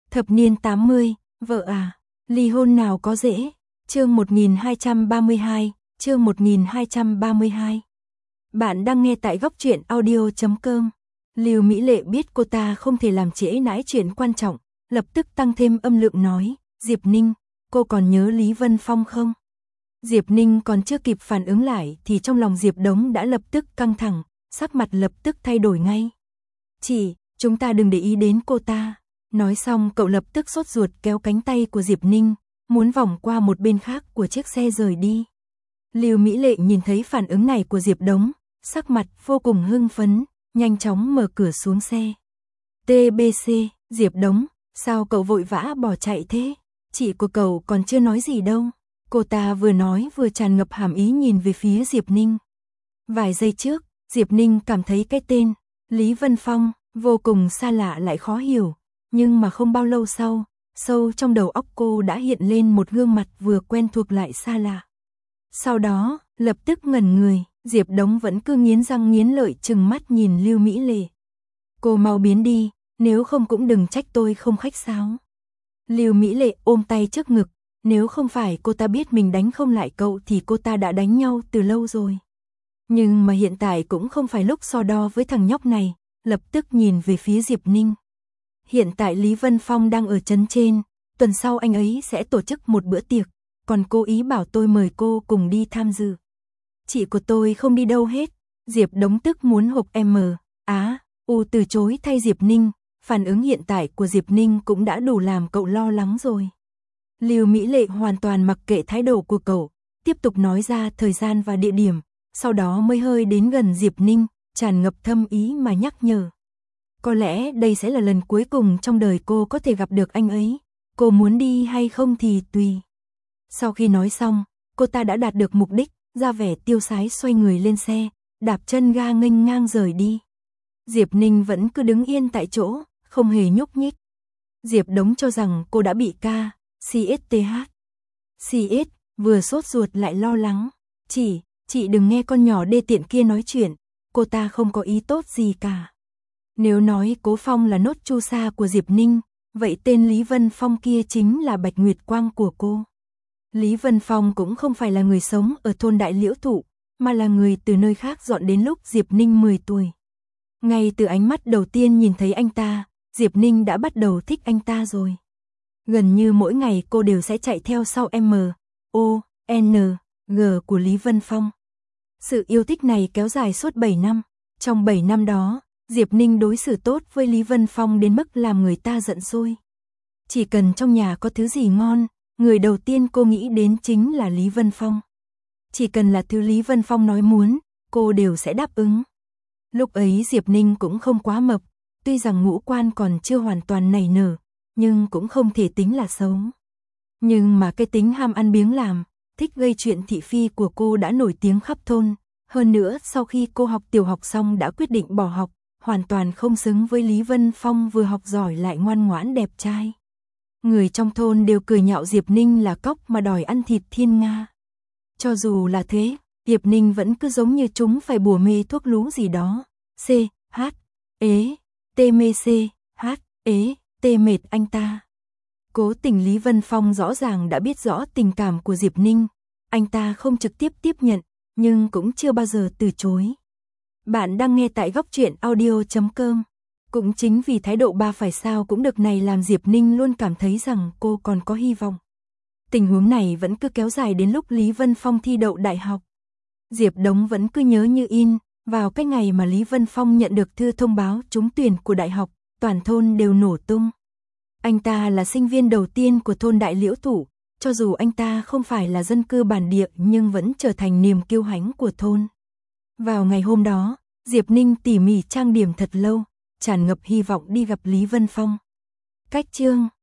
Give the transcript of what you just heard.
Thập niên 80, vợ à, ly hôn nào có dễ. Chương 1232, chương 1232. Bạn đang nghe tại góc truyện audio.com. Lưu Mỹ Lệ biết cô ta không thể làm trễ nải chuyện quan trọng, lập tức tăng thêm âm lượng nói, Diệp Ninh, cô còn nhớ Lý Vân Phong không? Diệp Ninh còn chưa kịp phản ứng lại thì trong lòng Diệp Đống đã lập tức căng thẳng, sắc mặt lập tức thay đổi ngay. Chị, chúng ta đừng để ý đến cô ta. Nói xong cậu lập tức sốt ruột kéo cánh tay của Diệp Ninh, muốn vòng qua một bên khác của chiếc xe rời đi. Lưu Mỹ Lệ nhìn thấy phản ứng này của Diệp Đống, sắc mặt vô cùng hưng phấn, nhanh chóng mở cửa xuống xe. TBC, Diệp Đống, sao cậu vội vã bỏ chạy thế? Chị của cậu còn chưa nói gì đâu. Cô ta vừa nói vừa tràn ngập hàm ý nhìn về phía Diệp Ninh. Vài giây trước, Diệp Ninh cảm thấy cái tên Lý Vân Phong vô cùng xa lạ lại khó hiểu, nhưng mà không bao lâu sau, sâu trong đầu óc cô đã hiện lên một gương mặt vừa quen thuộc lại xa lạ. Sau đó, lập tức ngẩn người, Diệp Đống vẫn cứ nghiến răng nghiến lợi trừng mắt nhìn Lưu Mỹ Lệ. Cô mau biến đi, nếu không cũng đừng trách tôi không khách sáo. Lưu Mỹ Lệ ôm tay trước ngực, nếu không phải cô ta biết mình đánh không lại cậu thì cô ta đã đánh nhau từ lâu rồi. Nhưng mà hiện tại cũng không phải lúc so đo với thằng nhóc này, lập tức nhìn về phía Diệp Ninh. Hiện tại Lý Vân Phong đang ở trấn trên, tuần sau anh ấy sẽ tổ chức một bữa tiệc, còn cô ý bảo tôi mời cô cùng đi tham dự. Chị của tôi không đi đâu hết. Diệp Đống tức muốn hộc từ chối thay Diệp Ninh, phản ứng hiện tại của Diệp Ninh cũng đã đủ làm cậu lo lắng rồi. Lưu Mỹ Lệ hoàn toàn mặc kệ thái độ của cậu, tiếp tục nói ra thời gian và địa điểm, sau đó mới hơi đến gần Diệp Ninh, tràn ngập thâm ý mà nhắc nhở. Có lẽ đây sẽ là lần cuối cùng trong đời cô có thể gặp được anh ấy, cô muốn đi hay không thì tùy. Sau khi nói xong, cô ta đã đạt được mục đích, ra vẻ tiêu sái xoay người lên xe, đạp chân ga nghênh ngang rời đi. Diệp Ninh vẫn cứ đứng yên tại chỗ, không hề nhúc nhích. Diệp Đống cho rằng cô đã bị CS vừa sốt ruột lại lo lắng. Chị đừng nghe con nhỏ đê tiện kia nói chuyện, cô ta không có ý tốt gì cả. Nếu nói Cố Phong là nốt chu sa của Diệp Ninh, vậy tên Lý Vân Phong kia chính là Bạch Nguyệt Quang của cô. Lý Vân Phong cũng không phải là người sống ở thôn Đại Liễu Thụ, mà là người từ nơi khác dọn đến lúc Diệp Ninh 10 tuổi. Ngay từ ánh mắt đầu tiên nhìn thấy anh ta, Diệp Ninh đã bắt đầu thích anh ta rồi. Gần như mỗi ngày cô đều sẽ chạy theo sau MONG của Lý Vân Phong. Sự yêu thích này kéo dài suốt 7 năm. Trong 7 năm đó, Diệp Ninh đối xử tốt với Lý Vân Phong đến mức làm người ta giận sôi. Chỉ cần trong nhà có thứ gì ngon, người đầu tiên cô nghĩ đến chính là Lý Vân Phong. Chỉ cần là thứ Lý Vân Phong nói muốn, cô đều sẽ đáp ứng. Lúc ấy Diệp Ninh cũng không quá mập, tuy rằng ngũ quan còn chưa hoàn toàn nảy nở, nhưng cũng không thể tính là xấu. Nhưng mà cái tính ham ăn biếng làm, thích gây chuyện thị phi của cô đã nổi tiếng khắp thôn. Hơn nữa sau khi cô học tiểu học xong đã quyết định bỏ học, hoàn toàn không xứng với Lý Vân Phong vừa học giỏi lại ngoan ngoãn đẹp trai. Người trong thôn đều cười nhạo Diệp Ninh là cóc mà đòi ăn thịt thiên nga. Cho dù là thế, Diệp Ninh vẫn cứ giống như chúng phải bùa mê thuốc lú gì đó. Tê mệt anh ta. Cố tình Lý Vân Phong rõ ràng đã biết rõ tình cảm của Diệp Ninh. Anh ta không trực tiếp tiếp nhận, nhưng cũng chưa bao giờ từ chối. Bạn đang nghe tại góc truyện audio.com. Cũng chính vì thái độ ba phải sao cũng được này làm Diệp Ninh luôn cảm thấy rằng cô còn có hy vọng. Tình huống này vẫn cứ kéo dài đến lúc Lý Vân Phong thi đậu đại học. Diệp Đống vẫn cứ nhớ như in, vào cái ngày mà Lý Vân Phong nhận được thư thông báo trúng tuyển của đại học, toàn thôn đều nổ tung. Anh ta là sinh viên đầu tiên của thôn Đại Liễu Thụ, cho dù anh ta không phải là dân cư bản địa nhưng vẫn trở thành niềm kiêu hãnh của thôn. Vào ngày hôm đó, Diệp Ninh tỉ mỉ trang điểm thật lâu, tràn ngập hy vọng đi gặp Lý Vân Phong. Cách chương